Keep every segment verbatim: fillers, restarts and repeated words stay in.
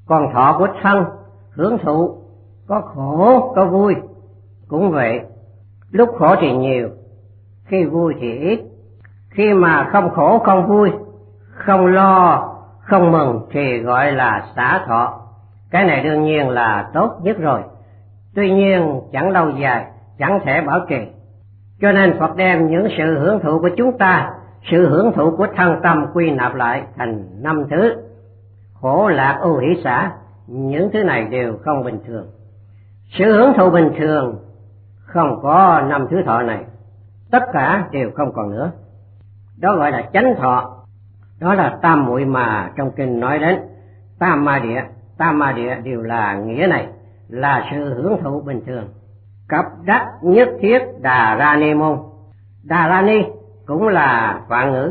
Còn thọ của thân, hưởng thụ, có khổ, có vui. Cũng vậy, lúc khổ thì nhiều, khi vui thì ít. Khi mà không khổ, không vui, không lo, không mừng thì gọi là xả thọ. Cái này đương nhiên là tốt nhất rồi. Tuy nhiên chẳng lâu dài, chẳng thể bảo trì. Cho nên Phật đem những sự hưởng thụ của chúng ta, sự hưởng thụ của thân tâm quy nạp lại thành năm thứ: khổ, lạc, ưu, hỷ, xả. Những thứ này đều không bình thường. Sự hưởng thụ bình thường không có năm thứ thọ này, tất cả đều không còn nữa. Đó gọi là chánh thọ. Đó là tam muội mà trong kinh nói đến. Tam ma địa, tam ma địa đều là nghĩa này, là sự hưởng thụ bình thường. Cập đắc nhất thiết đà ra ni môn. Đà ra ni cũng là phạn ngữ,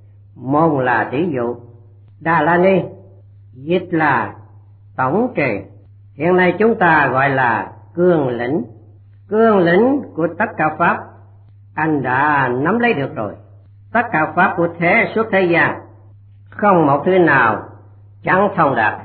môn là tỷ dụ. Đà la ni dịch là tổng trì. Hiện nay chúng ta gọi là cương lĩnh. Cương lĩnh của tất cả pháp anh đã nắm lấy được rồi. Tất cả pháp của thế suốt thế gian, không một thứ nào chẳng thông đạt.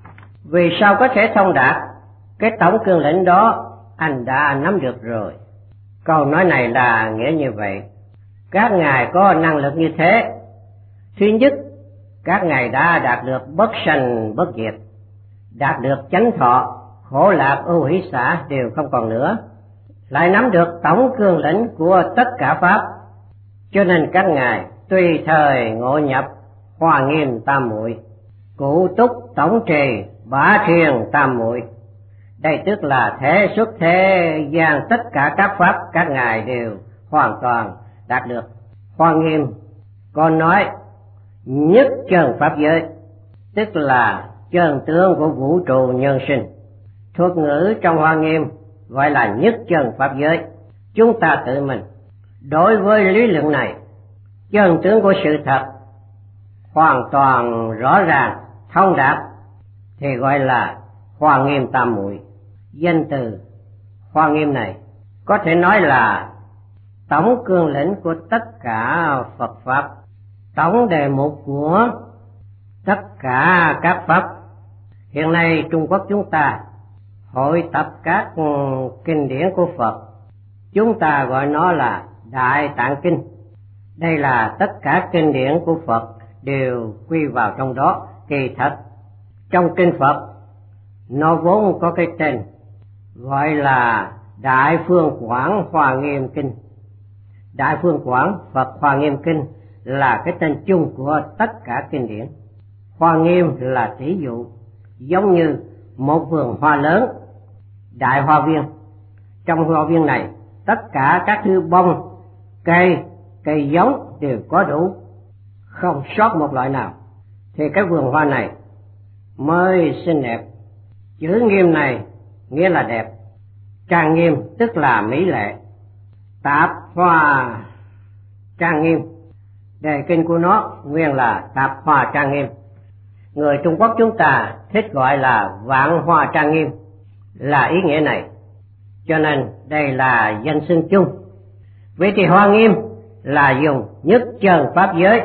Vì sao có thể thông đạt? Cái tổng cương lĩnh đó anh đã nắm được rồi. Câu nói này là nghĩa như vậy. Các ngài có năng lực như thế. Thứ nhất, các ngài đã đạt được bất sanh bất diệt, đạt được chánh thọ, khổ lạc ưu hỷ xả đều không còn nữa, lại nắm được tổng cương lĩnh của tất cả pháp. Cho nên các ngài tùy thời ngộ nhập Hoa Nghiêm tam muội, cụ túc tổng trì bá thiền tam muội. Đây tức là thế xuất thế gian tất cả các pháp các ngài đều hoàn toàn đạt được. Hoa Nghiêm còn nói nhất chân pháp giới, tức là chân tướng của vũ trụ nhân sinh. Thuật ngữ trong Hoa Nghiêm gọi là nhất chân pháp giới. Chúng ta tự mình đối với lý luận này, chân tướng của sự thật hoàn toàn rõ ràng thông đạt thì gọi là Hoa Nghiêm tam muội. Danh từ Hoa Nghiêm này có thể nói là tổng cương lĩnh của tất cả Phật pháp, tổng đề mục của tất cả các pháp. Hiện nay Trung Quốc chúng ta hội tập các kinh điển của Phật, chúng ta gọi nó là Đại Tạng Kinh. Đây là tất cả kinh điển của Phật đều quy vào trong đó. Kỳ thật trong kinh Phật nó vốn có cái tên gọi là Đại Phương Quảng Hoa Nghiêm Kinh. Đại Phương Quảng Phật Hoa Nghiêm Kinh là cái tên chung của tất cả kinh điển. Hoa Nghiêm là tỷ dụ, giống như một vườn hoa lớn, đại hoa viên. Trong hoa viên này tất cả các thứ bông, cây, cây giống đều có đủ, không sót một loại nào, thì cái vườn hoa này mới xinh đẹp. Chữ nghiêm này nghĩa là đẹp, trang nghiêm tức là mỹ lệ. Tạp hoa trang nghiêm, đề kinh của nó nguyên là tạp hoa trang nghiêm. Người Trung Quốc chúng ta thích gọi là vạn hoa trang nghiêm, là ý nghĩa này. Cho nên đây là danh xưng chung. Vậy thì Hoa Nghiêm là dùng nhất chân pháp giới,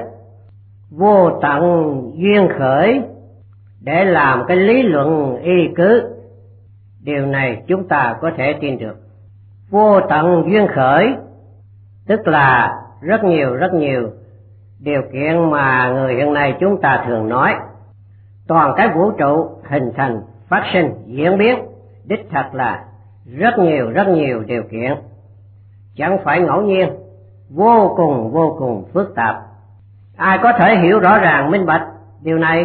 vô tận duyên khởi để làm cái lý luận y cứ. Điều này chúng ta có thể tin được. Vô tận duyên khởi tức là rất nhiều rất nhiều điều kiện mà người hiện nay chúng ta thường nói. Toàn cái vũ trụ hình thành, phát sinh, diễn biến đích thật là rất nhiều rất nhiều điều kiện, chẳng phải ngẫu nhiên, vô cùng vô cùng phức tạp. Ai có thể hiểu rõ ràng minh bạch điều này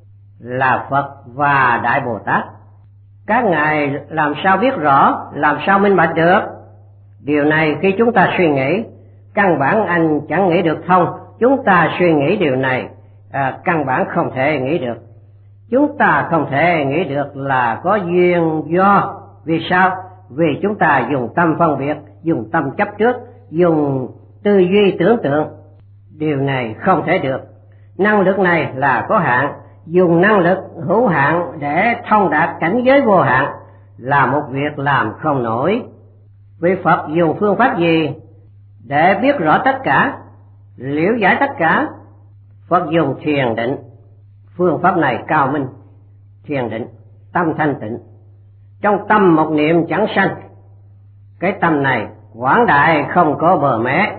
là Phật và Đại Bồ Tát. Các ngài làm sao biết rõ, làm sao minh bạch được? Điều này khi chúng ta suy nghĩ, căn bản anh chẳng nghĩ được thông. Chúng ta suy nghĩ điều này, à, căn bản không thể nghĩ được. Chúng ta không thể nghĩ được là có duyên do. Vì sao? Vì chúng ta dùng tâm phân biệt, dùng tâm chấp trước, dùng tư duy tưởng tượng. Điều này không thể được. Năng lực này là có hạn, dùng năng lực hữu hạn để thông đạt cảnh giới vô hạn là một việc làm không nổi. Vì Phật dùng phương pháp gì để biết rõ tất cả, liễu giải tất cả? Phật dùng thiền định. Phương pháp này cao minh, thiền định, tâm thanh tịnh. Trong tâm một niệm chẳng sanh. Cái tâm này quảng đại không có bờ mé.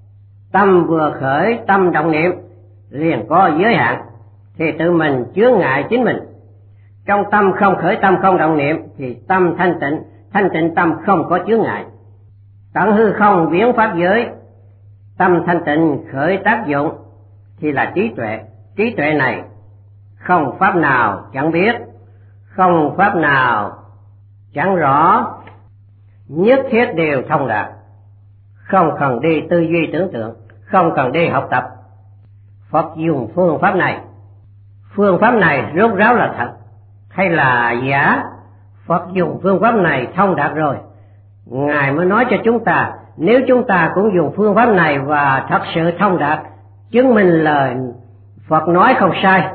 Tâm vừa khởi tâm động niệm liền có giới hạn, thì tự mình chướng ngại chính mình. Trong tâm không khởi tâm không động niệm thì tâm thanh tịnh, thanh tịnh tâm không có chướng ngại. Tận hư không biến pháp giới, tâm thanh tịnh khởi tác dụng thì là trí tuệ. Trí tuệ này không pháp nào chẳng biết, không pháp nào chẳng rõ, nhất thiết đều thông đạt, không cần đi tư duy tưởng tượng, không cần đi học tập. Phật dùng phương pháp này. Phương pháp này rốt ráo là thật hay là giả? Phật dùng phương pháp này thông đạt rồi, Ngài mới nói cho chúng ta, nếu chúng ta cũng dùng phương pháp này và thật sự thông đạt, chứng minh lời Phật nói không sai.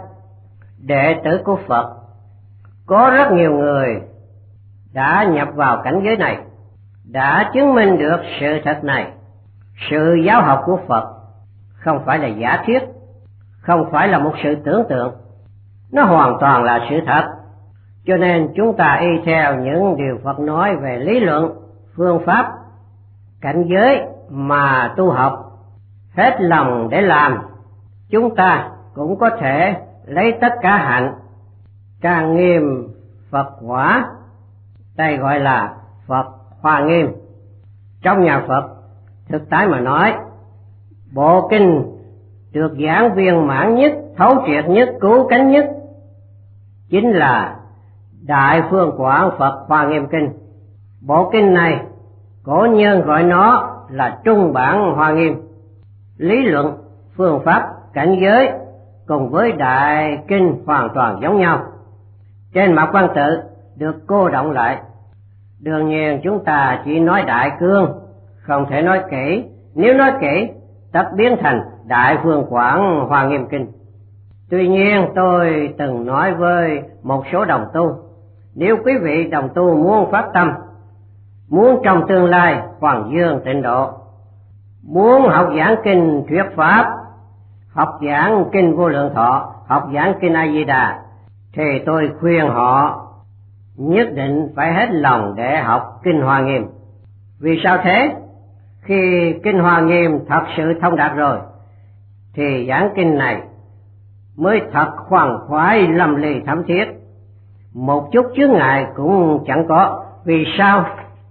Đệ tử của Phật có rất nhiều người đã nhập vào cảnh giới này, đã chứng minh được sự thật này. Sự giáo học của Phật không phải là giả thiết, không phải là một sự tưởng tượng, nó hoàn toàn là sự thật. Cho nên chúng ta y theo những điều Phật nói về lý luận, phương pháp, cảnh giới mà tu học, hết lòng để làm, chúng ta cũng có thể lấy tất cả hạnh, trang nghiêm Phật quả. Đây gọi là Phật Hoa Nghiêm. Trong nhà Phật, thực tại mà nói, bộ kinh được giảng viên mãn nhất, thấu triệt nhất, cứu cánh nhất chính là Đại Phương Quảng Phật Hoa Nghiêm Kinh. Bộ kinh này cổ nhân gọi nó là trung bản Hoa Nghiêm. Lý luận, phương pháp, cảnh giới cùng với đại kinh hoàn toàn giống nhau. Trên mặt văn tự được cô động lại. Đương nhiên chúng ta chỉ nói đại cương, không thể nói kỹ. Nếu nói kỹ, tất biến thành Đại Phương Quảng Hoa Nghiêm Kinh. Tuy nhiên tôi từng nói với một số đồng tu, nếu quý vị đồng tu muốn phát tâm, muốn trong tương lai Hoàng Dương tịnh độ, muốn học giảng kinh thuyết pháp, học giảng kinh Vô Lượng Thọ, học giảng kinh A Di Đà, thì tôi khuyên họ nhất định phải hết lòng để học kinh Hoa Nghiêm. Vì sao thế? Khi kinh Hoa Nghiêm thật sự thông đạt rồi, thì giảng kinh này mới thật khoan khoái lâm ly thấm thiết, một chút chướng ngại cũng chẳng có. Vì sao?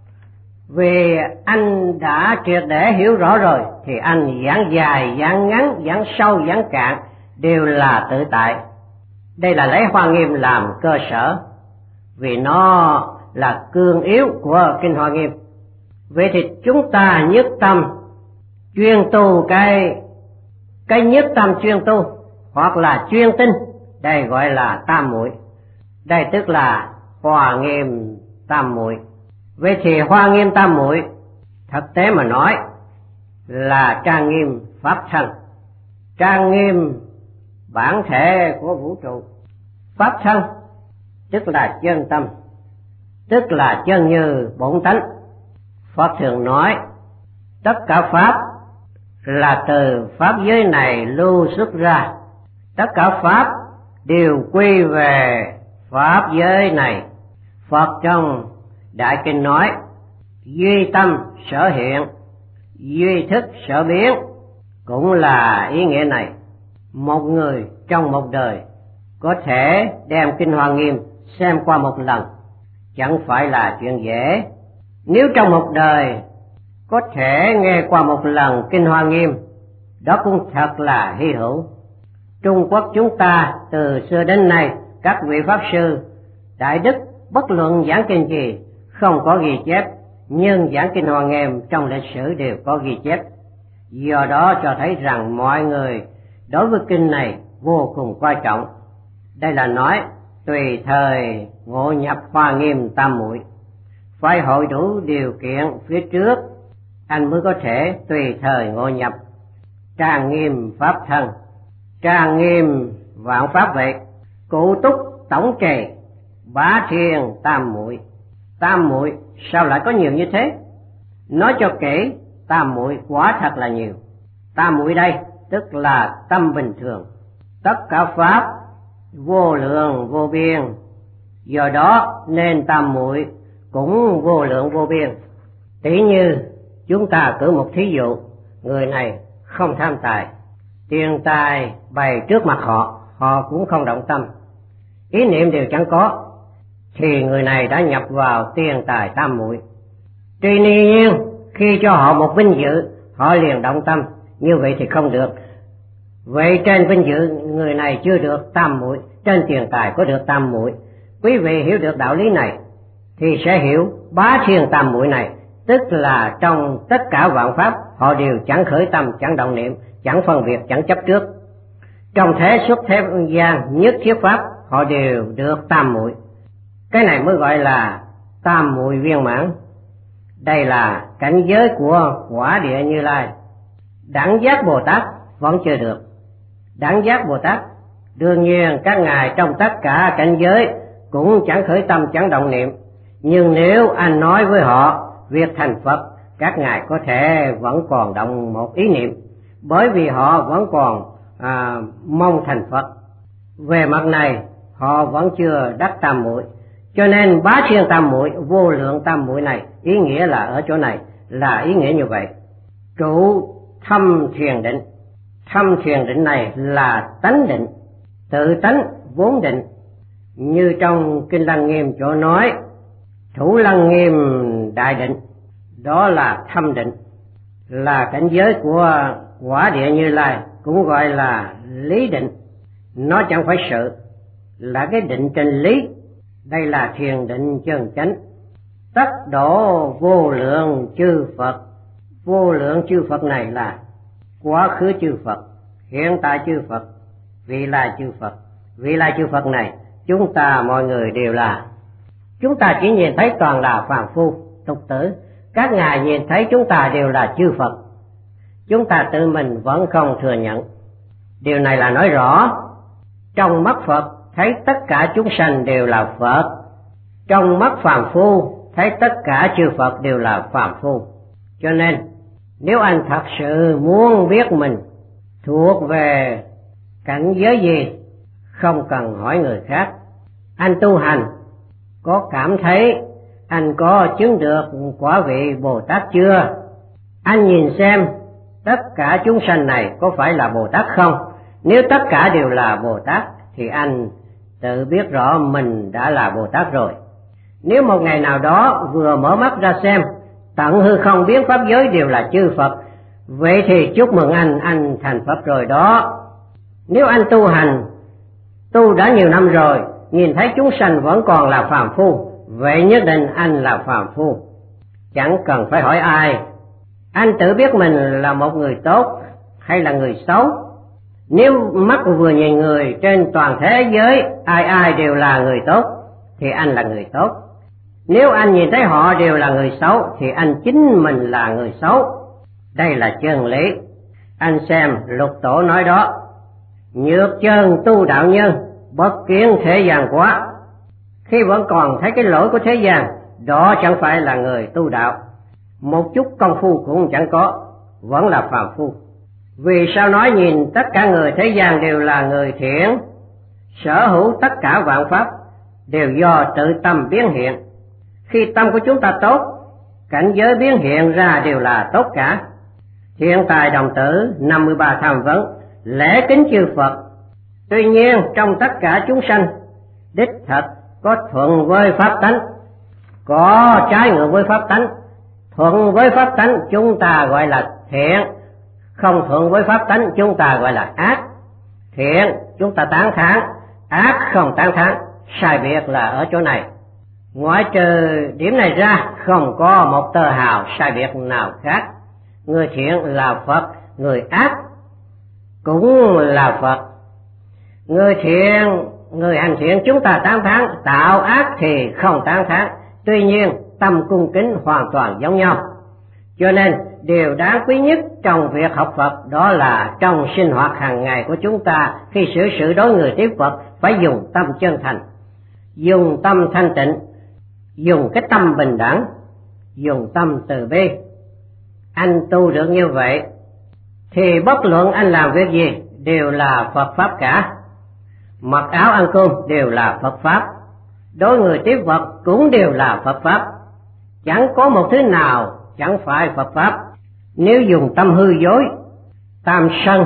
Vì anh đã triệt để hiểu rõ rồi, thì anh giảng dài, giảng ngắn, giảng sâu, giảng cạn đều là tự tại. Đây là lấy Hoa Nghiêm làm cơ sở, vì nó là cương yếu của kinh Hoa Nghiêm. Vậy thì chúng ta nhất tâm chuyên tu cái cái nhất tâm chuyên tu, hoặc là chuyên tinh, đây gọi là tam muội. Đây tức là Hoa Nghiêm tam muội. Vậy thì Hoa Nghiêm tam muội thực tế mà nói là trang nghiêm pháp thân, trang nghiêm bản thể của vũ trụ. Pháp thân tức là chân tâm, tức là chân như bổn tánh. Phật thường nói tất cả pháp là từ pháp giới này lưu xuất ra, tất cả pháp đều quy về pháp giới này. Phật trong Đại Kinh nói duy tâm sở hiện, duy thức sở biến, cũng là ý nghĩa này. Một người trong một đời có thể đem kinh Hoa Nghiêm xem qua một lần chẳng phải là chuyện dễ. Nếu trong một đời có thể nghe qua một lần kinh Hoa Nghiêm, đó cũng thật là hy hữu. Trung Quốc chúng ta từ xưa đến nay, các vị pháp sư đại đức bất luận giảng kinh gì không có ghi chép, nhưng giảng kinh Hoa Nghiêm trong lịch sử đều có ghi chép. Do đó cho thấy rằng mọi người đối với kinh này vô cùng quan trọng. Đây là nói tùy thời ngộ nhập Hoa Nghiêm tam muội, phải hội đủ điều kiện phía trước anh mới có thể tùy thời ngộ nhập. Trang nghiêm pháp thân, trang nghiêm vạn pháp vệ, cụ túc tổng trì, bá thiên tam muội. Tam muội sao lại có nhiều như thế? Nói cho kỹ, tam muội quả thật là nhiều. Tam muội đây tức là tâm bình thường, tất cả pháp vô lượng vô biên, do đó nên tam muội cũng vô lượng vô biên. Tỷ như chúng ta cử một thí dụ, người này không tham tài, tiền tài bày trước mặt họ, họ cũng không động tâm, ý niệm đều chẳng có, thì người này đã nhập vào tiền tài tam muội. Tuy nhiên khi cho họ một vinh dự, họ liền động tâm, như vậy thì không được. Vậy trên vinh dự người này chưa được tam muội, trên tiền tài có được tam muội. Quý vị hiểu được đạo lý này thì sẽ hiểu bá thiên tam muội này, tức là trong tất cả vạn pháp họ đều chẳng khởi tâm, chẳng động niệm, chẳng phân biệt, chẳng chấp trước. Trong thế xuất thế gian nhất thiết pháp họ đều được tam muội. Cái này mới gọi là tam muội viên mãn. Đây là cảnh giới của quả địa Như Lai. Đẳng giác Bồ Tát vẫn chưa được. Đẳng giác Bồ Tát đương nhiên các ngài trong tất cả cảnh giới cũng chẳng khởi tâm, chẳng động niệm, nhưng nếu anh nói với họ việc thành Phật, các ngài có thể vẫn còn động một ý niệm, bởi vì họ vẫn còn à, mong thành Phật. Về mặt này họ vẫn chưa đắc tam muội, cho nên bá thiên tam muội, vô lượng tam muội này ý nghĩa là ở chỗ này, là ý nghĩa như vậy. Trụ thâm thiền định, thâm thiền định này là tánh định, tự tánh vốn định. Như trong Kinh Lăng Nghiêm chỗ nói, Thủ Lăng Nghiêm đại định, đó là thâm định, là cảnh giới của quả địa Như Lai, cũng gọi là lý định. Nó chẳng phải sự, là cái định trên lý. Đây là thiền định chân chánh. Tất độ vô lượng chư Phật. Vô lượng chư Phật này là quá khứ chư Phật, hiện tại chư Phật, vị lai chư Phật. Vị lai chư Phật này chúng ta mọi người đều là. Chúng ta chỉ nhìn thấy toàn là phàm phu tục tử, các ngài nhìn thấy chúng ta đều là chư Phật. Chúng ta tự mình vẫn không thừa nhận. Điều này là nói rõ, trong mắt Phật thấy tất cả chúng sanh đều là Phật, trong mắt phàm phu thấy tất cả chư Phật đều là phàm phu. Cho nên nếu anh thật sự muốn biết mình thuộc về cảnh giới gì, không cần hỏi người khác. Anh tu hành có cảm thấy anh có chứng được quả vị Bồ Tát chưa? Anh nhìn xem tất cả chúng sanh này có phải là Bồ Tát không? Nếu tất cả đều là Bồ Tát thì anh tự biết rõ mình đã là Bồ Tát rồi. Nếu một ngày nào đó vừa mở mắt ra xem tận hư không biến pháp giới đều là chư Phật, vậy thì chúc mừng anh, anh thành Phật rồi đó. Nếu anh tu hành, tu đã nhiều năm rồi, nhìn thấy chúng sanh vẫn còn là phàm phu, vậy nhất định anh là phàm phu. Chẳng cần phải hỏi ai, anh tự biết mình là một người tốt hay là người xấu. Nếu mắt vừa nhìn người trên toàn thế giới, ai ai đều là người tốt, thì anh là người tốt. Nếu anh nhìn thấy họ đều là người xấu, thì anh chính mình là người xấu. Đây là chân lý. Anh xem Lục Tổ nói đó, nhược chân tu đạo nhân, bất kiến thế gian quá. Khi vẫn còn thấy cái lỗi của thế gian, đó chẳng phải là người tu đạo. Một chút công phu cũng chẳng có, vẫn là phàm phu. Vì sao nói nhìn tất cả người thế gian đều là người thiện? Sở hữu tất cả vạn pháp đều do tự tâm biến hiện. Khi tâm của chúng ta tốt, cảnh giới biến hiện ra đều là tốt cả. Thiên tài đồng tử, năm mươi ba tham vấn, lễ kính chư Phật. Tuy nhiên trong tất cả chúng sanh, đích thật có thuận với pháp tánh, có trái ngược với pháp tánh. Thuận với pháp tánh chúng ta gọi là thiện, không thuận với pháp tánh chúng ta gọi là ác. Thiện chúng ta tán thán, ác không tán thán, sai biệt là ở chỗ này. Ngoại trừ điểm này ra, không có một tơ hào sai biệt nào khác. Người thiện là Phật, người ác cũng là Phật. Người thiện, người hành thiện chúng ta tán thán, tạo ác thì không tán thán. Tuy nhiên tâm cung kính hoàn toàn giống nhau. Cho nên điều đáng quý nhất trong việc học Phật đó là trong sinh hoạt hàng ngày của chúng ta, khi xử sự đối người tiếp Phật phải dùng tâm chân thành, dùng tâm thanh tịnh, dùng cái tâm bình đẳng, dùng tâm từ bi. Anh tu được như vậy thì bất luận anh làm việc gì đều là Phật pháp cả. mặc áo ăn cơm đều là Phật Pháp, đối người tiếp vật cũng đều là Phật Pháp. Chẳng có một thứ nào chẳng phải Phật Pháp. Nếu dùng tâm hư dối, tam sân,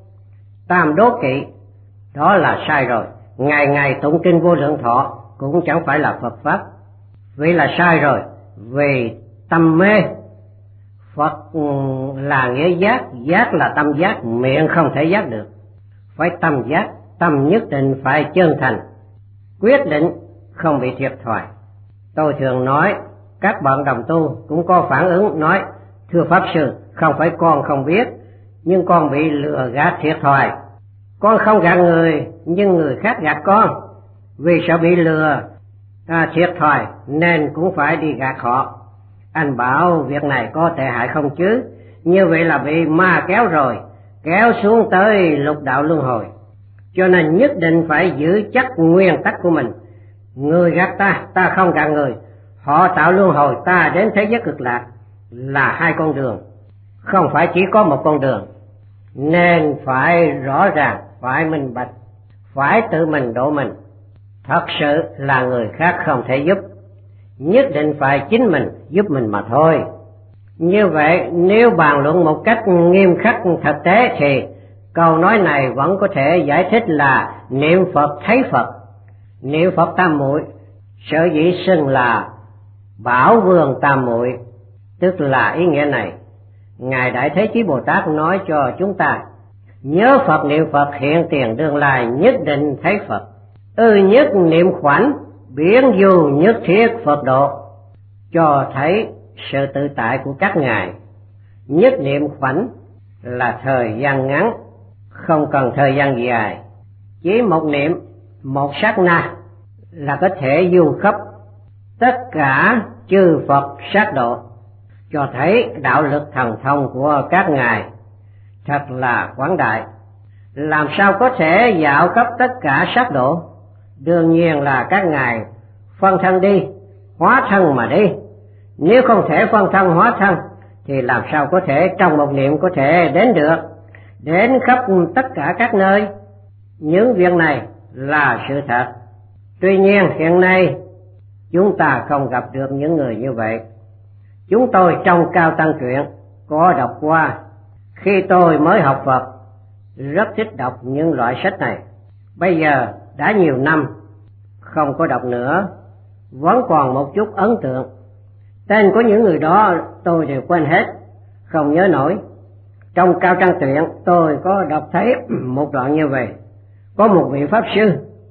tam đố kỵ, đó là sai rồi. Ngày ngày tụng kinh Vô Lượng Thọ cũng chẳng phải là Phật Pháp. Vậy là sai rồi. Vì tâm mê, Phật là nghĩa giác, giác là tâm giác, miệng không thể giác được. Phải tâm giác, tâm nhất định phải chân thành, quyết định không bị thiệt thòi. Tôi thường nói, các bạn đồng tu cũng có phản ứng nói, thưa Pháp Sư, không phải con không biết, nhưng con bị lừa gạt thiệt thòi. Con không gạt người, nhưng người khác gạt con. Vì sợ bị lừa à, thiệt thòi nên cũng phải đi gạt họ. Anh bảo việc này có tệ hại không chứ? Như vậy là bị ma kéo rồi, kéo xuống tới lục đạo luân hồi. Cho nên nhất định phải giữ chắc nguyên tắc của mình. Người gạt ta, ta không gạt người. Họ tạo luân hồi, ta đến thế giới cực lạc, là hai con đường, không phải chỉ có một con đường. Nên phải rõ ràng, phải minh bạch, phải tự mình độ mình. Thật sự là người khác không thể giúp, nhất định phải chính mình giúp mình mà thôi. Như vậy nếu bàn luận một cách nghiêm khắc thực tế thì câu nói này vẫn có thể giải thích là niệm Phật thấy Phật. Niệm Phật tam muội sở dĩ xưng là Bảo Vương tam muội, tức là ý nghĩa này. Ngài Đại Thế Chí Bồ Tát nói cho chúng ta, nhớ Phật niệm Phật hiện tiền đương lai nhất định thấy Phật. Ư nhất niệm khoảnh biến du nhất thiết Phật độ, cho thấy sự tự tại của các ngài. Nhất niệm khoảnh là thời gian ngắn, không cần thời gian dài. Chỉ một niệm, một sát na là có thể du khắp tất cả chư Phật sát độ, cho thấy đạo lực thần thông của các ngài thật là quảng đại. Làm sao có thể dạo khắp tất cả sát độ? Đương nhiên là các ngài phân thân đi, hóa thân mà đi. Nếu không thể phân thân hóa thân thì làm sao có thể trong một niệm có thể đến được, đến khắp tất cả các nơi. Những việc này là sự thật. Tuy nhiên hiện nay chúng ta không gặp được những người như vậy. Chúng tôi trong Cao Tăng Truyện có đọc qua, khi tôi mới học Phật rất thích đọc những loại sách này. Bây giờ đã nhiều năm không có đọc nữa, vẫn còn một chút ấn tượng. Tên của những người đó tôi đều quên hết, không nhớ nổi. Trong Cao Tăng Truyện tôi có đọc thấy một đoạn như vậy. Có một vị Pháp Sư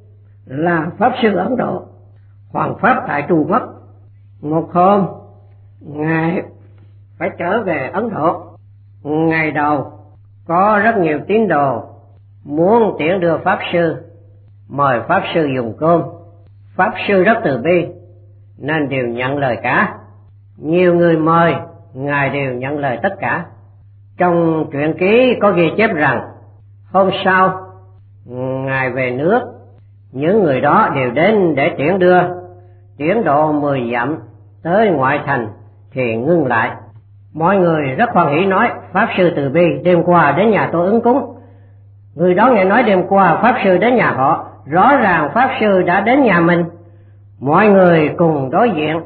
là Pháp Sư Ấn Độ, Hoàng Pháp tại Trung Quốc. Một hôm ngài phải trở về Ấn Độ. Ngày đầu có rất nhiều tín đồ muốn tiễn đưa Pháp Sư, mời Pháp Sư dùng cơm. Pháp Sư rất từ bi nên đều nhận lời cả. Nhiều người mời, ngài đều nhận lời tất cả. Trong truyện ký có ghi chép rằng hôm sau ngài về nước, những người đó đều đến để tiễn đưa. Tiễn độ mười dặm tới ngoại thành thì ngưng lại. Mọi người rất hoan hỉ nói, Pháp Sư từ bi đêm qua đến nhà tôi ứng cúng. Người đó nghe nói đêm qua Pháp Sư đến nhà họ, rõ ràng Pháp Sư đã đến nhà mình. Mọi người cùng đối diện,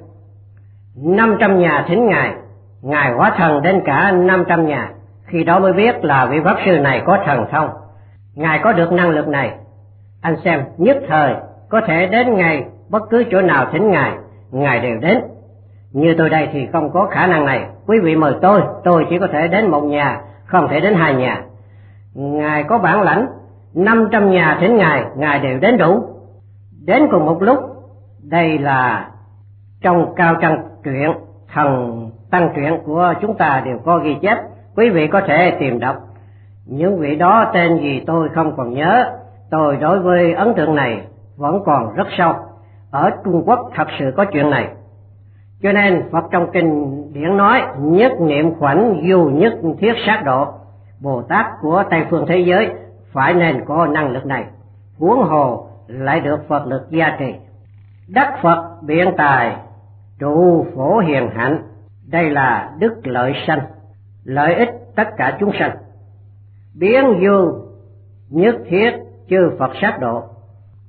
năm trăm nhà thính ngài, ngài hóa thần đến cả năm trăm nhà. Khi đó mới biết là vị Pháp Sư này có thần thông, ngài có được năng lực này. Anh xem, nhất thời có thể đến ngay bất cứ chỗ nào thính ngài, ngài đều đến. Như tôi đây thì không có khả năng này. Quý vị mời tôi, tôi chỉ có thể đến một nhà, không thể đến hai nhà. Ngài có bản lãnh, năm trăm nhà thính ngài, ngài đều đến đủ, đến cùng một lúc. Đây là trong Cao Tăng Truyện, Thần Tăng Truyện của chúng ta đều có ghi chép. Quý vị có thể tìm đọc. Những vị đó tên gì tôi không còn nhớ. Tôi đối với ấn tượng này vẫn còn rất sâu. Ở Trung Quốc thật sự có chuyện này. Cho nên Phật trong kinh điển nói nhất niệm khoảnh du nhất thiết sát độ. Bồ Tát của Tây phương thế giới phải nên có năng lực này, huống hồ lại được Phật lực gia trì. Đắc Phật biện tài, trụ phổ hiền hạnh. Đây là đức lợi sanh, lợi ích tất cả chúng sanh. Biến du nhất thiết chư Phật sát độ,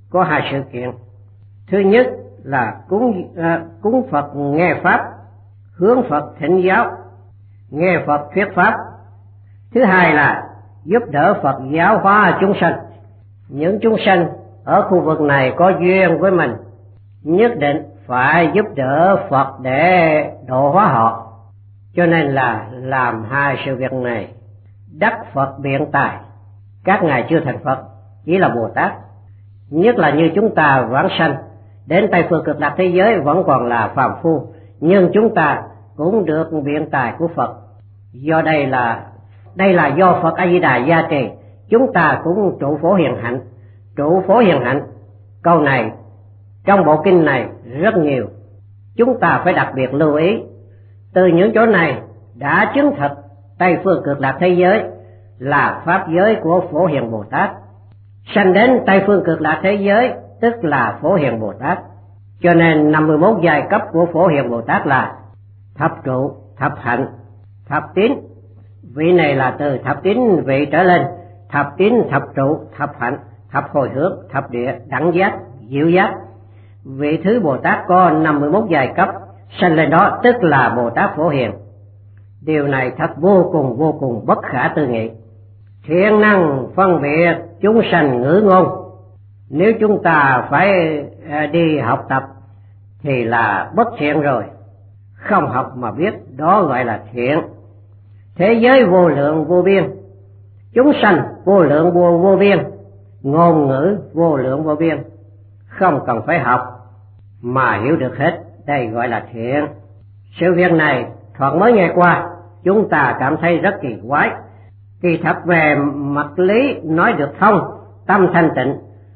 có hai sự kiện. Thứ nhất là cúng à, cúng Phật nghe pháp, hướng Phật thỉnh giáo, nghe Phật thuyết pháp. Thứ hai là giúp đỡ Phật giáo hóa chúng sanh. Những chúng sanh ở khu vực này có duyên với mình, nhất định phải giúp đỡ Phật để độ hóa họ. Cho nên là làm hai sự việc này. Đắc Phật biện tài, các ngài chưa thành Phật, chỉ là Bồ Tát. Nhất là như chúng ta vãng sanh đến Tây phương Cực Lạc thế giới vẫn còn là phàm phu, nhưng chúng ta cũng được biện tài của Phật. Do đây là đây là do Phật A Di Đà gia trì, chúng ta cũng trụ phổ hiền hạnh. Trụ phổ hiền hạnh, câu này trong bộ kinh này rất nhiều, chúng ta phải đặc biệt lưu ý. Từ những chỗ này đã chứng thực Tây phương Cực Lạc thế giới là pháp giới của Phổ Hiền Bồ Tát. Sanh đến Tây phương Cực Lạc thế giới tức là Phổ Hiền Bồ Tát. Cho nên năm mươi mốt giai cấp của Phổ Hiền Bồ Tát là thập trụ, thập hạnh, thập tín. Vị này là từ thập tín vị trở lên: thập tín, thập trụ, thập hạnh, thập hồi hướng, thập địa, đẳng giác, diệu giác. Vị thứ Bồ Tát có năm mươi mốt giai cấp, sanh lên đó tức là Bồ Tát Phổ Hiền. Điều này thật vô cùng vô cùng bất khả tư nghị. Thiện năng phân biệt chúng sanh ngữ ngôn. Nếu chúng ta phải đi học tập thì là bất thiện rồi. Không học mà biết, đó gọi là thiện. Thế giới vô lượng vô biên, chúng sanh vô lượng vô, vô biên, ngôn ngữ vô lượng vô biên. Không cần phải học mà hiểu được hết, đây gọi là thiện. Sự việc này thoạt mới nghe qua, chúng ta cảm thấy rất kỳ quái. Kỳ thật về mặt lý nói được thông, tâm thanh tịnh,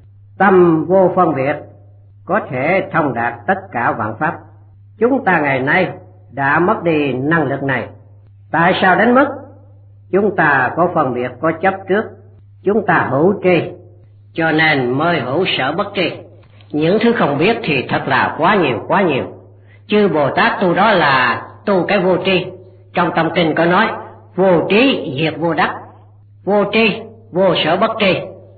tâm vô phân biệt, có thể thông đạt tất cả vạn pháp. Chúng ta ngày nay đã mất đi năng lực này. Tại sao đến mức? Chúng ta có phân biệt, có chấp trước, chúng ta hữu tri, cho nên mới hữu sở bất tri. Những thứ không biết thì thật là quá nhiều quá nhiều. Chư Bồ Tát tu đó là tu cái vô tri. Trong tâm kinh có nói vô trí diệt vô đắc, vô tri vô sở bất tri,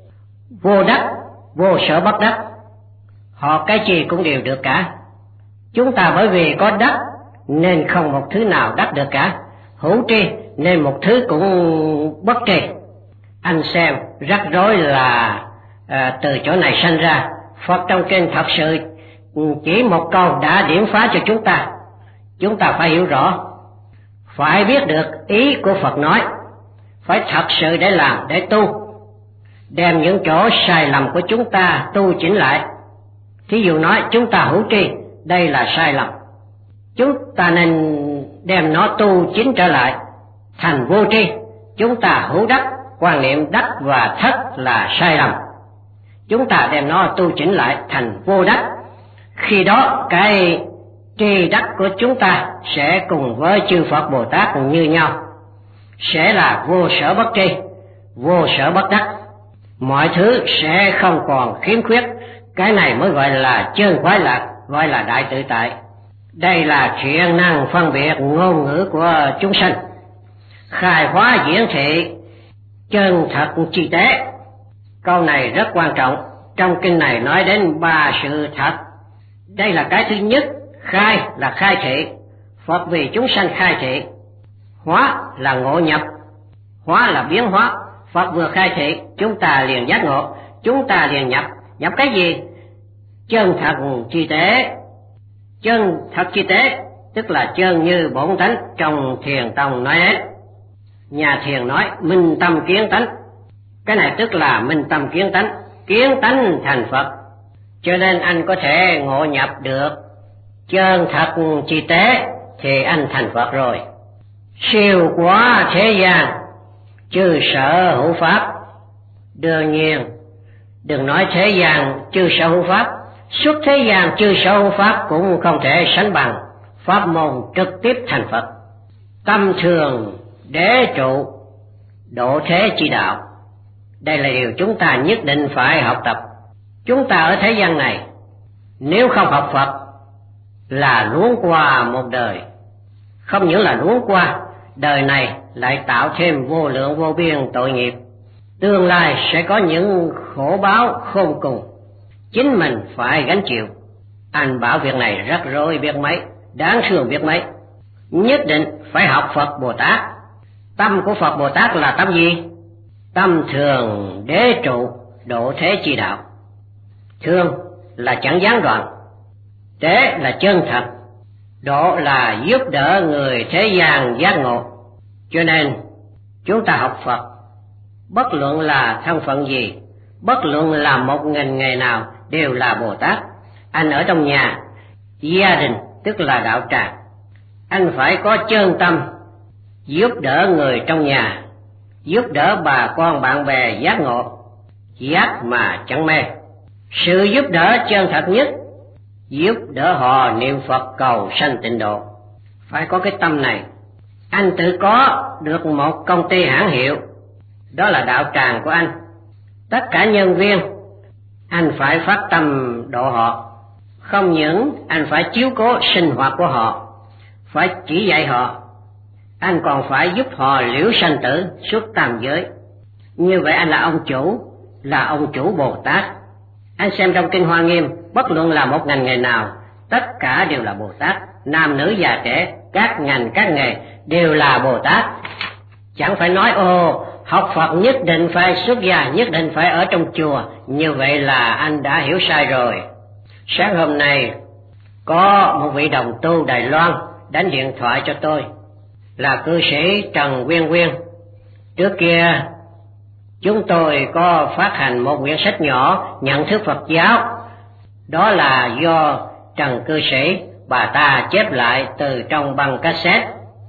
vô đắc vô sở bất đắc. Họ cái gì cũng đều được cả. Chúng ta bởi vì có đắc nên không một thứ nào đắc được cả, hữu tri nên một thứ cũng bất tri. Anh xem rắc rối là à, từ chỗ này sanh ra. Phật trong kinh thật sự chỉ một câu đã điểm phá cho chúng ta. Chúng ta phải hiểu rõ, phải biết được ý của Phật nói, phải thật sự để làm, để tu, đem những chỗ sai lầm của chúng ta tu chỉnh lại. Thí dụ nói chúng ta hữu tri, đây là sai lầm, chúng ta nên đem nó tu chính trở lại thành vô tri. Chúng ta hữu đắc, quan niệm đắc và thất là sai lầm, chúng ta đem nó tu chỉnh lại thành vô đắc. Khi đó cái tri đắc của chúng ta sẽ cùng với chư Phật Bồ Tát như nhau, sẽ là vô sở bất tri, vô sở bất đắc. Mọi thứ sẽ không còn khiếm khuyết. Cái này mới gọi là chân khoái lạc, gọi là đại tự tại. Đây là thiện năng phân biệt ngôn ngữ của chúng sanh, khai hóa diễn thị chân thật chi tế. Câu này rất quan trọng. Trong kinh này nói đến ba sự thật. Đây là cái thứ nhất. Khai là khai thị, Phật vì chúng sanh khai thị. Hóa là ngộ nhập, hóa là biến hóa. Phật vừa khai thị, chúng ta liền giác ngộ, chúng ta liền nhập. Nhập cái gì? Chân thật chi tế. Chân thật chi tế tức là chân như bổn tánh trong Thiền Tông nói đến. Nhà Thiền nói minh tâm kiến tánh, cái này tức là minh tâm kiến tánh, kiến tánh thành Phật. Cho nên anh có thể ngộ nhập được chân thật chi tế thì anh thành Phật rồi. Siêu quá thế gian chư sở hữu pháp. Đương nhiên đừng nói thế gian chư sở hữu pháp, suốt thế gian chư sở hữu pháp cũng không thể sánh bằng pháp môn trực tiếp thành Phật. Tâm thường đế trụ, độ thế chi đạo, đây là điều chúng ta nhất định phải học tập. Chúng ta ở thế gian này nếu không học Phật là luống qua một đời. Không những là luống qua, đời này lại tạo thêm vô lượng vô biên tội nghiệp. Tương lai sẽ có những khổ báo khôn cùng. chính mình phải gánh chịu. Anh bảo việc này rắc rối biết mấy, đáng thương biết mấy. Nhất định phải học Phật Bồ Tát. Tâm của Phật Bồ Tát là tâm gì? Tâm thường đế trụ, độ thế chi đạo. Thương là chẳng gián đoạn, tế là chân thật, độ là giúp đỡ người thế gian giác ngộ. Cho nên chúng ta học Phật, bất luận là thân phận gì, bất luận là một ngành nghề nào, đều là Bồ Tát. Anh ở trong nhà, gia đình tức là đạo tràng, anh phải có chân tâm giúp đỡ người trong nhà, giúp đỡ bà con bạn bè giác ngộ, giác mà chẳng mê. Sự giúp đỡ chân thật nhất, giúp đỡ họ niệm Phật cầu sanh tịnh độ. Phải có cái tâm này. Anh tự có được một công ty hãng hiệu, đó là đạo tràng của anh. Tất cả nhân viên, anh phải phát tâm độ họ. Không những anh phải chiếu cố sinh hoạt của họ, phải chỉ dạy họ, anh còn phải giúp họ liễu sanh tử suốt tam giới. Như vậy anh là ông chủ, là ông chủ Bồ Tát. Anh xem trong Kinh Hoa Nghiêm, bất luận là một ngành nghề nào, tất cả đều là Bồ Tát. Nam nữ già trẻ, các ngành các nghề đều là Bồ Tát. Chẳng phải nói ồ, học Phật nhất định phải xuất gia, nhất định phải ở trong chùa. Như vậy là anh đã hiểu sai rồi. Sáng hôm nay có một vị đồng tu Đài Loan đánh điện thoại cho tôi, là cư sĩ Trần Quyên Quyên. Trước kia chúng tôi có phát hành một quyển sách nhỏ nhận thức Phật giáo, đó là do Trần cư sĩ bà ta chép lại từ trong băng cassette,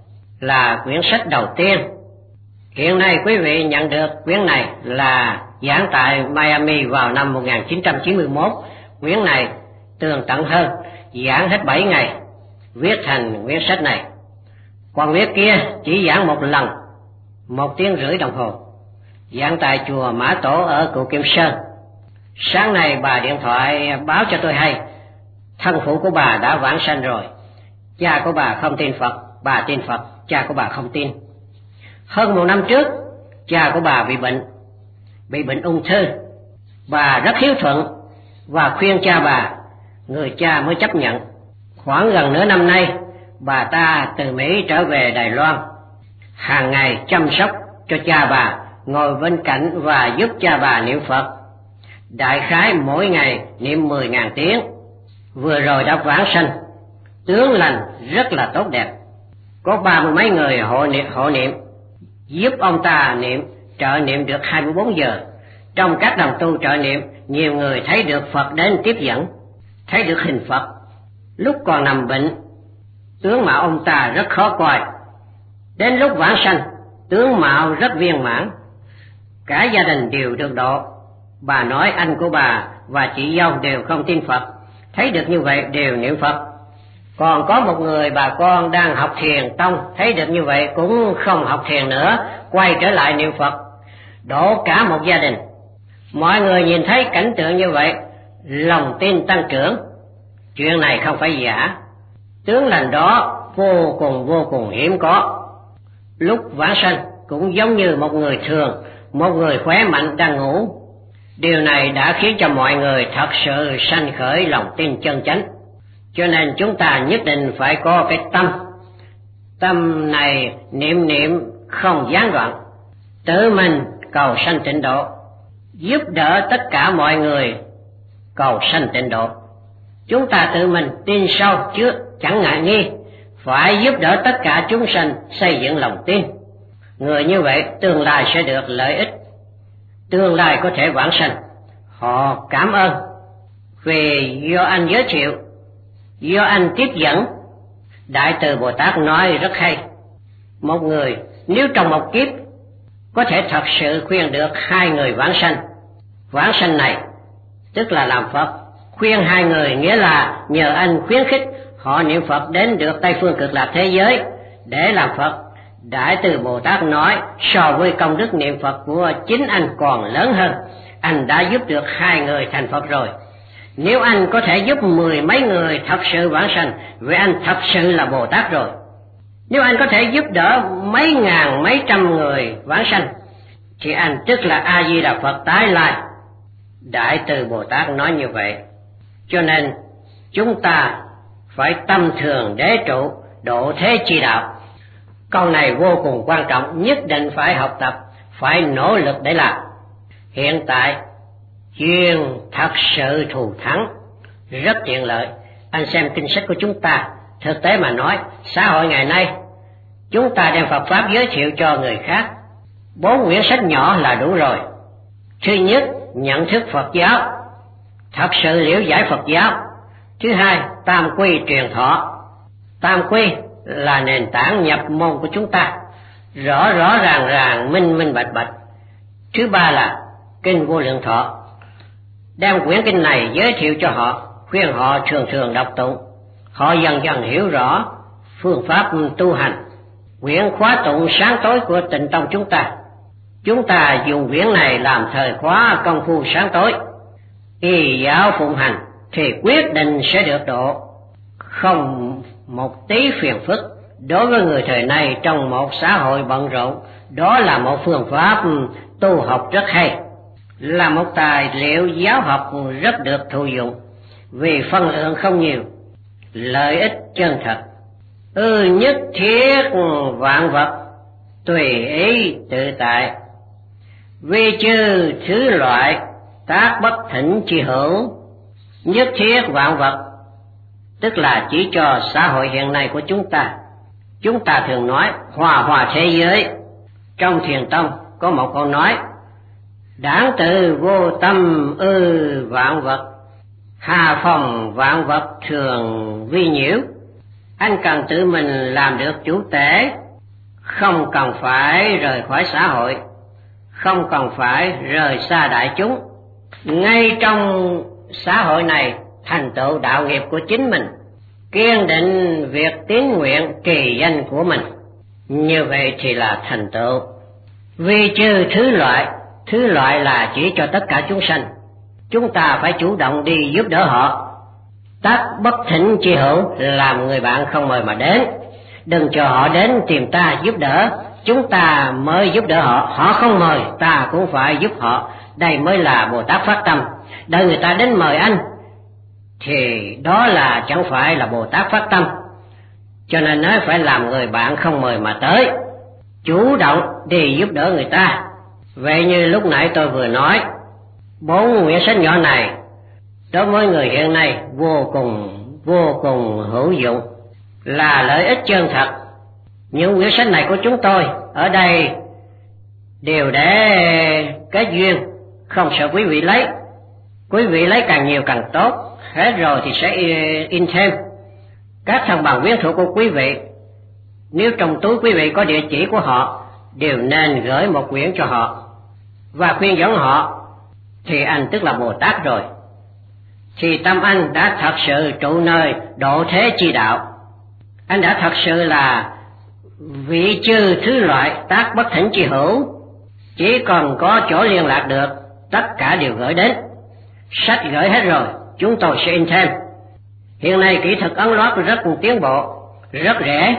là quyển sách đầu tiên. Hiện nay quý vị nhận được quyển này là giảng tại Miami vào năm một nghìn chín trăm chín mươi mốt. Quyển này tường tận hơn, giảng hết bảy ngày, viết thành quyển sách này. Còn viết kia chỉ giảng một lần, một tiếng rưỡi đồng hồ, giảng tại chùa Mã Tổ ở Cựu Kim Sơn. Sáng nay bà điện thoại báo cho tôi hay, thân phụ của bà đã vãng sanh rồi. Cha của bà không tin Phật, bà tin Phật, cha của bà không tin. Hơn một năm trước, cha của bà bị bệnh, bị bệnh ung thư. Bà rất hiếu thuận và khuyên cha bà, người cha mới chấp nhận. Khoảng gần nửa năm nay, bà ta từ Mỹ trở về Đài Loan, hàng ngày chăm sóc cho cha bà, ngồi bên cạnh và giúp cha bà niệm Phật. Đại khái mỗi ngày niệm mười ngàn tiếng. Vừa rồi đã vãng sanh, tướng lành rất là tốt đẹp. Có ba mươi mấy người hộ niệm, hộ niệm giúp ông ta niệm, trợ niệm được hai mươi bốn giờ. Trong các đồng tu trợ niệm, nhiều người thấy được Phật đến tiếp dẫn, thấy được hình Phật. Lúc còn nằm bệnh, tướng mạo ông ta rất khó coi. Đến lúc vãng sanh, tướng mạo rất viên mãn, cả gia đình đều được độ. Bà nói anh của bà và chị dâu đều không tin Phật, thấy được như vậy đều niệm Phật. Còn có một người bà con đang học thiền tông, thấy được như vậy cũng không học thiền nữa, quay trở lại niệm Phật, đổ cả một gia đình. Mọi người nhìn thấy cảnh tượng như vậy, lòng tin tăng trưởng. Chuyện này không phải giả, tướng lành đó vô cùng vô cùng hiếm có. Lúc vãng sanh cũng giống như một người thường, một người khỏe mạnh đang ngủ. Điều này đã khiến cho mọi người thật sự sanh khởi lòng tin chân chánh. Cho nên chúng ta nhất định phải có cái tâm. Tâm này niệm niệm không gián đoạn, tự mình cầu sanh tịnh độ, giúp đỡ tất cả mọi người cầu sanh tịnh độ. Chúng ta tự mình tin sâu chứ chẳng ngại nghi, phải giúp đỡ tất cả chúng sanh xây dựng lòng tin. Người như vậy tương lai sẽ được lợi ích, tương lai có thể vãng sanh. Họ cảm ơn vì do anh giới thiệu, do anh tiếp dẫn. Đại từ Bồ Tát nói rất hay, một người nếu trong một kiếp có thể thật sự khuyên được hai người vãng sanh, vãng sanh này tức là làm Phật. Khuyên hai người nghĩa là nhờ anh khuyến khích họ niệm Phật đến được Tây Phương Cực Lạc thế giới để làm Phật. Đại từ Bồ Tát nói so với công đức niệm Phật của chính anh còn lớn hơn. Anh đã giúp được hai người thành Phật rồi. Nếu anh có thể giúp mười mấy người thật sự vãng sanh, vậy anh thật sự là Bồ Tát rồi. Nếu anh có thể giúp đỡ mấy ngàn mấy trăm người vãng sanh, thì anh tức là A Di Đà Phật tái lai. Đại Từ Bồ Tát nói như vậy, cho nên chúng ta phải tâm thường đế trụ, độ thế chi đạo. Câu này vô cùng quan trọng, nhất định phải học tập, phải nỗ lực để làm. Hiện tại duyên thật sự thù thắng, rất tiện lợi. Anh xem kinh sách của chúng ta, thực tế mà nói, xã hội ngày nay chúng ta đem Phật Pháp giới thiệu cho người khác, bốn quyển sách nhỏ là đủ rồi. Thứ nhất, nhận thức Phật giáo, thật sự liễu giải Phật giáo. Thứ hai, tam quy truyền thọ. Tam quy là nền tảng nhập môn của chúng ta, rõ rõ ràng ràng, minh minh bạch bạch. Thứ ba là kinh Vô Lượng Thọ, đem quyển kinh này giới thiệu cho họ, khuyên họ thường thường đọc tụng, họ dần dần hiểu rõ phương pháp tu hành. Quyển khóa tụng sáng tối của Tịnh Tông chúng ta, chúng ta dùng quyển này làm thời khóa công phu sáng tối. Y giáo phụng hành thì quyết định sẽ được độ, không một tí phiền phức. Đối với người thời nay trong một xã hội bận rộn, đó là một phương pháp tu học rất hay, là một tài liệu giáo học rất được thụ dụng, vì phân lượng không nhiều, lợi ích chân thật. Ư ừ, nhất thiết vạn vật tùy ý tự tại, vi chư thứ loại tác bất thỉnh chi hữu. Nhất thiết vạn vật tức là chỉ cho xã hội hiện nay của chúng ta. Chúng ta thường nói hòa hòa thế giới. Trong Thiền Tông có một câu nói: đảng tự vô tâm ư vạn vật, hà phòng vạn vật thường vi nhiễu. Anh cần tự mình làm được chủ tể, không cần phải rời khỏi xã hội, không cần phải rời xa đại chúng. Ngay trong xã hội này thành tựu đạo nghiệp của chính mình, kiên định việc tín nguyện kỳ danh của mình, như vậy thì là thành tựu. Vì trừ thứ loại, thứ loại là chỉ cho tất cả chúng sanh, chúng ta phải chủ động đi giúp đỡ họ. Tác bất thỉnh chi hữu, làm người bạn không mời mà đến, đừng cho họ đến tìm ta giúp đỡ, chúng ta mới giúp đỡ họ. Họ không mời ta cũng phải giúp họ, đây mới là Bồ Tát phát tâm. Đợi người ta đến mời anh thì đó là chẳng phải là Bồ Tát phát tâm. Cho nên nói phải làm người bạn không mời mà tới, chủ động đi giúp đỡ người ta. Vậy như lúc nãy tôi vừa nói, bốn quyển sách nhỏ này đối với người hiện nay vô cùng vô cùng hữu dụng, là lợi ích chân thật. Những quyển sách này của chúng tôi ở đây đều để kết duyên, không sợ quý vị lấy. Quý vị lấy càng nhiều càng tốt, hết rồi thì sẽ in thêm. Các thằng bằng quyến thuộc của quý vị, nếu trong túi quý vị có địa chỉ của họ, đều nên gửi một quyển cho họ và khuyên dẫn họ, thì anh tức là Bồ Tát rồi. Thì tâm anh đã thật sự trụ nơi độ thế chi đạo, anh đã thật sự là vị chư thứ loại tác bất thỉnh chi hữu. Chỉ còn có chỗ liên lạc được, tất cả đều gửi đến. Sách gửi hết rồi, chúng tôi sẽ in thêm. Hiện nay kỹ thuật ấn loát rất tiến bộ, rất rẻ.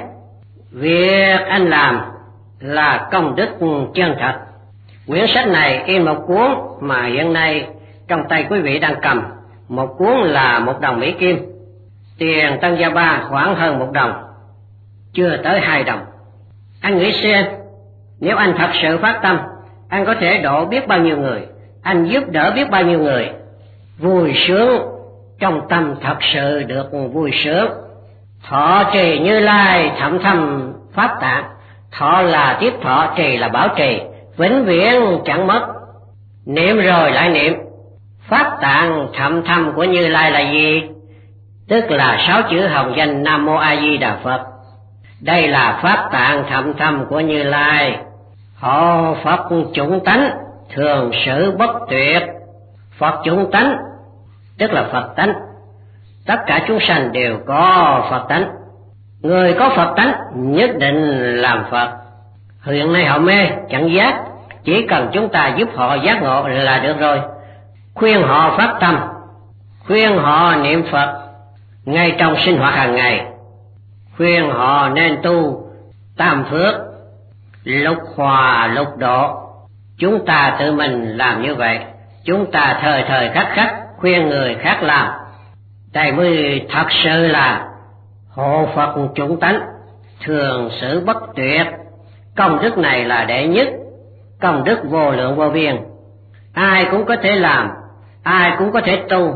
Việc anh làm là công đức chân thật. Quyển sách này in một cuốn mà hiện nay trong tay quý vị đang cầm, một cuốn là một đồng Mỹ Kim, tiền Tân Gia Ba khoảng hơn một đồng, chưa tới hai đồng. Anh nghĩ xem, nếu anh thật sự phát tâm, anh có thể độ biết bao nhiêu người, anh giúp đỡ biết bao nhiêu người. Vui sướng, trong tâm thật sự được vui sướng. Thọ trì Như Lai thậm thâm pháp tạng, thọ là tiếp thọ, trì là bảo trì, vĩnh viễn chẳng mất. Niệm rồi lại niệm. Pháp tạng thậm thâm của Như Lai là gì? Tức là sáu chữ hồng danh Nam Mô A Di Đà Phật. Đây là pháp tạng thậm thâm của Như Lai. Họ Phật chủng tánh, thường xử bất tuyệt. Phật chủng tánh tức là Phật tánh, tất cả chúng sanh đều có Phật tánh. Người có Phật tánh nhất định làm Phật. Hiện nay họ mê chẳng giác, chỉ cần chúng ta giúp họ giác ngộ là được rồi. Khuyên họ phát tâm, khuyên họ niệm Phật ngay trong sinh hoạt hàng ngày, khuyên họ nên tu tam phước, lục hòa lục độ. Chúng ta tự mình làm như vậy, chúng ta thời thời khắc khắc khuyên người khác làm, đây mới thật sự là hộ Phật chúng tánh, thường xử bất tuyệt. Công đức này là đệ nhất, công đức vô lượng vô biên, ai cũng có thể làm, ai cũng có thể tu.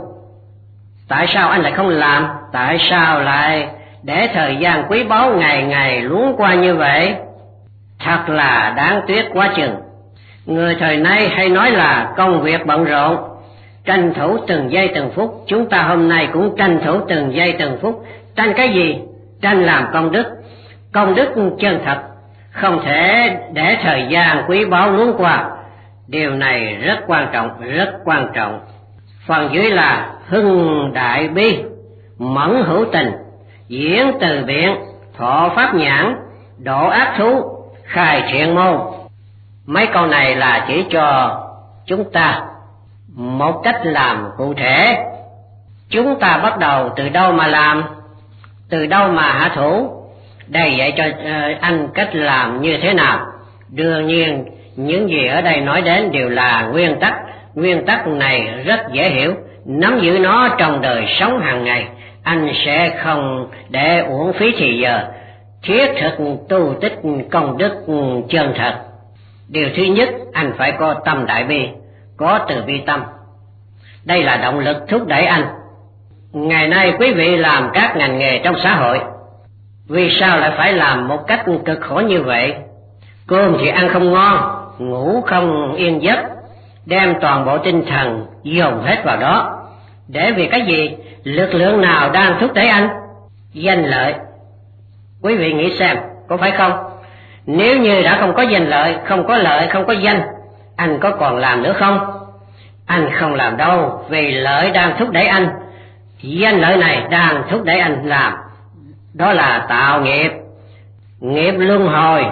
Tại sao anh lại không làm? Tại sao lại để thời gian quý báu ngày ngày luống qua như vậy? Thật là đáng tiếc quá chừng. Người thời nay hay nói là công việc bận rộn, tranh thủ từng giây từng phút. Chúng ta hôm nay cũng tranh thủ từng giây từng phút. Tranh cái gì? Tranh làm công đức. Công đức chân thật, không thể để thời gian quý báu luống qua. Điều này rất quan trọng, rất quan trọng. Phần dưới là hưng đại bi, mẫn hữu tình, diễn từ biện, thọ pháp nhãn, độ ác thú, khai thiện môn. Mấy câu này là chỉ cho chúng ta một cách làm cụ thể. Chúng ta bắt đầu từ đâu mà làm, từ đâu mà hạ thủ. Đây dạy cho anh cách làm như thế nào. Đương nhiên những gì ở đây nói đến đều là nguyên tắc. Nguyên tắc này rất dễ hiểu, nắm giữ nó trong đời sống hàng ngày, anh sẽ không để uổng phí thì giờ, thiết thực tu tích công đức chân thật. Điều thứ nhất, anh phải có tâm đại bi, có từ bi tâm. Đây là động lực thúc đẩy anh. Ngày nay quý vị làm các ngành nghề trong xã hội, vì sao lại phải làm một cách cực khổ như vậy? Cơm thì ăn không ngon, ngủ không yên giấc, đem toàn bộ tinh thần dồn hết vào đó. Để vì cái gì? Lực lượng nào đang thúc đẩy anh? Danh lợi. Quý vị nghĩ xem, có phải không? Nếu như đã không có danh lợi, không có lợi, không có danh, anh có còn làm nữa không? Anh không làm đâu, vì lợi đang thúc đẩy anh. Danh lợi này đang thúc đẩy anh làm. Đó là tạo nghiệp, nghiệp luân hồi,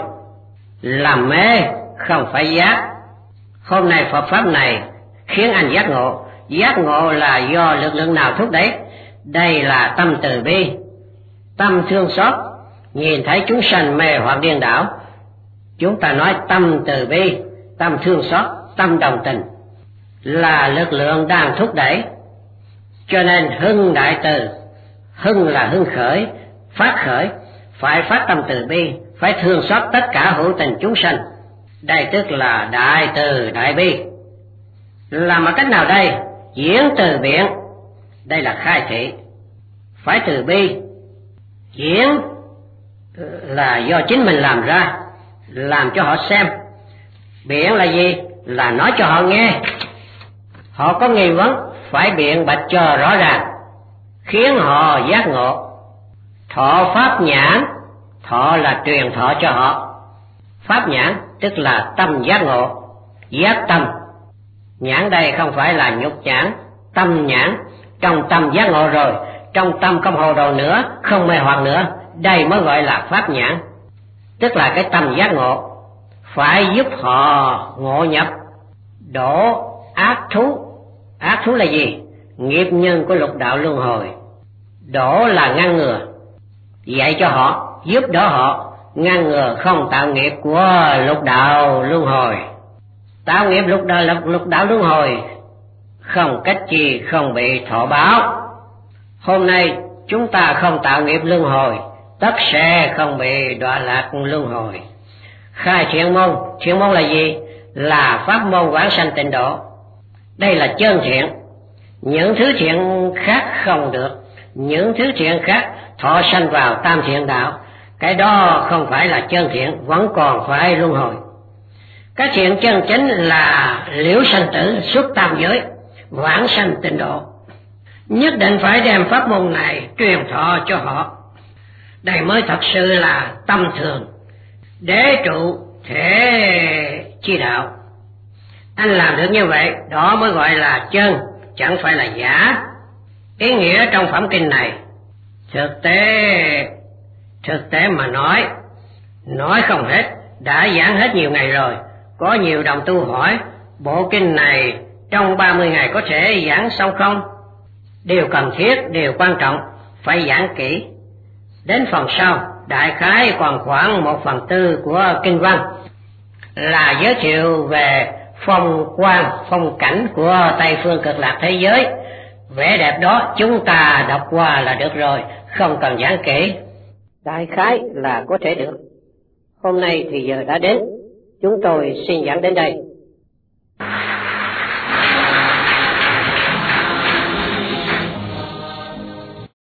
làm mê, không phải giác. Hôm nay Phật Pháp này khiến anh giác ngộ. Giác ngộ là do lực lượng nào thúc đẩy? Đây là tâm từ bi, tâm thương xót, nhìn thấy chúng sanh mê hoặc điên đảo. Chúng ta nói tâm từ bi, tâm thương xót, tâm đồng tình là lực lượng đang thúc đẩy. Cho nên hưng đại từ, hưng là hưng khởi, phát khởi, phải phát tâm từ bi, phải thương xót tất cả hữu tình chúng sanh. Đây tức là đại từ đại bi. Làm bằng cách nào đây? Diễn từ biện, đây là khai thị. Phải từ bi. Diễn là do chính mình làm ra, làm cho họ xem. Biện là gì? Là nói cho họ nghe. Họ có nghi vấn, phải biện bạch cho rõ ràng, khiến họ giác ngộ. Thọ pháp nhãn, thọ là truyền thọ cho họ. Pháp nhãn tức là tâm giác ngộ, giác tâm. Nhãn đây không phải là nhục nhãn, tâm nhãn. Trong tâm giác ngộ rồi, trong tâm không hồ đồ nữa, không mê hoặc nữa, đây mới gọi là pháp nhãn, tức là cái tâm giác ngộ. Phải giúp họ ngộ nhập, đổ ác thú. Ác thú là gì? Nghiệp nhân của lục đạo luân hồi. Đổ là ngăn ngừa, dạy cho họ, giúp đỡ họ ngăn ngừa không tạo nghiệp của lục đạo luân hồi. Tạo nghiệp lục đạo, lục, lục đạo luân hồi không cách chi không bị thọ báo. Hôm nay chúng ta không tạo nghiệp luân hồi, tất sẽ không bị đọa lạc luân hồi. Khai thiện môn, thiện môn là gì? Là pháp môn vãng sanh tịnh độ. Đây là chân thiện. Những thứ thiện khác không được, những thứ thiện khác thọ sanh vào tam thiện đạo, cái đó không phải là chân thiện, vẫn còn phải luân hồi. Cái thiện chân chính là liễu sanh tử, xuất tam giới, vãng sanh tịnh độ. Nhất định phải đem pháp môn này truyền thọ cho họ. Đây mới thật sự là tâm thường, đế trụ thể chi đạo. Anh làm được như vậy, đó mới gọi là chân, chẳng phải là giả. Ý nghĩa trong phẩm kinh này, thực tế, thực tế mà nói, nói không hết, đã giảng hết nhiều ngày rồi. Có nhiều đồng tu hỏi, bộ kinh này trong ba mươi ngày có thể giảng xong không? Điều cần thiết, điều quan trọng, phải giảng kỹ. Đến phần sau, đại khái còn khoảng một phần tư của kinh văn là giới thiệu về phong quang, phong cảnh của Tây phương cực lạc thế giới. Vẻ đẹp đó chúng ta đọc qua là được rồi, không cần giảng kỹ. Đại khái là có thể được. Hôm nay thì giờ đã đến, chúng tôi xin giảng đến đây.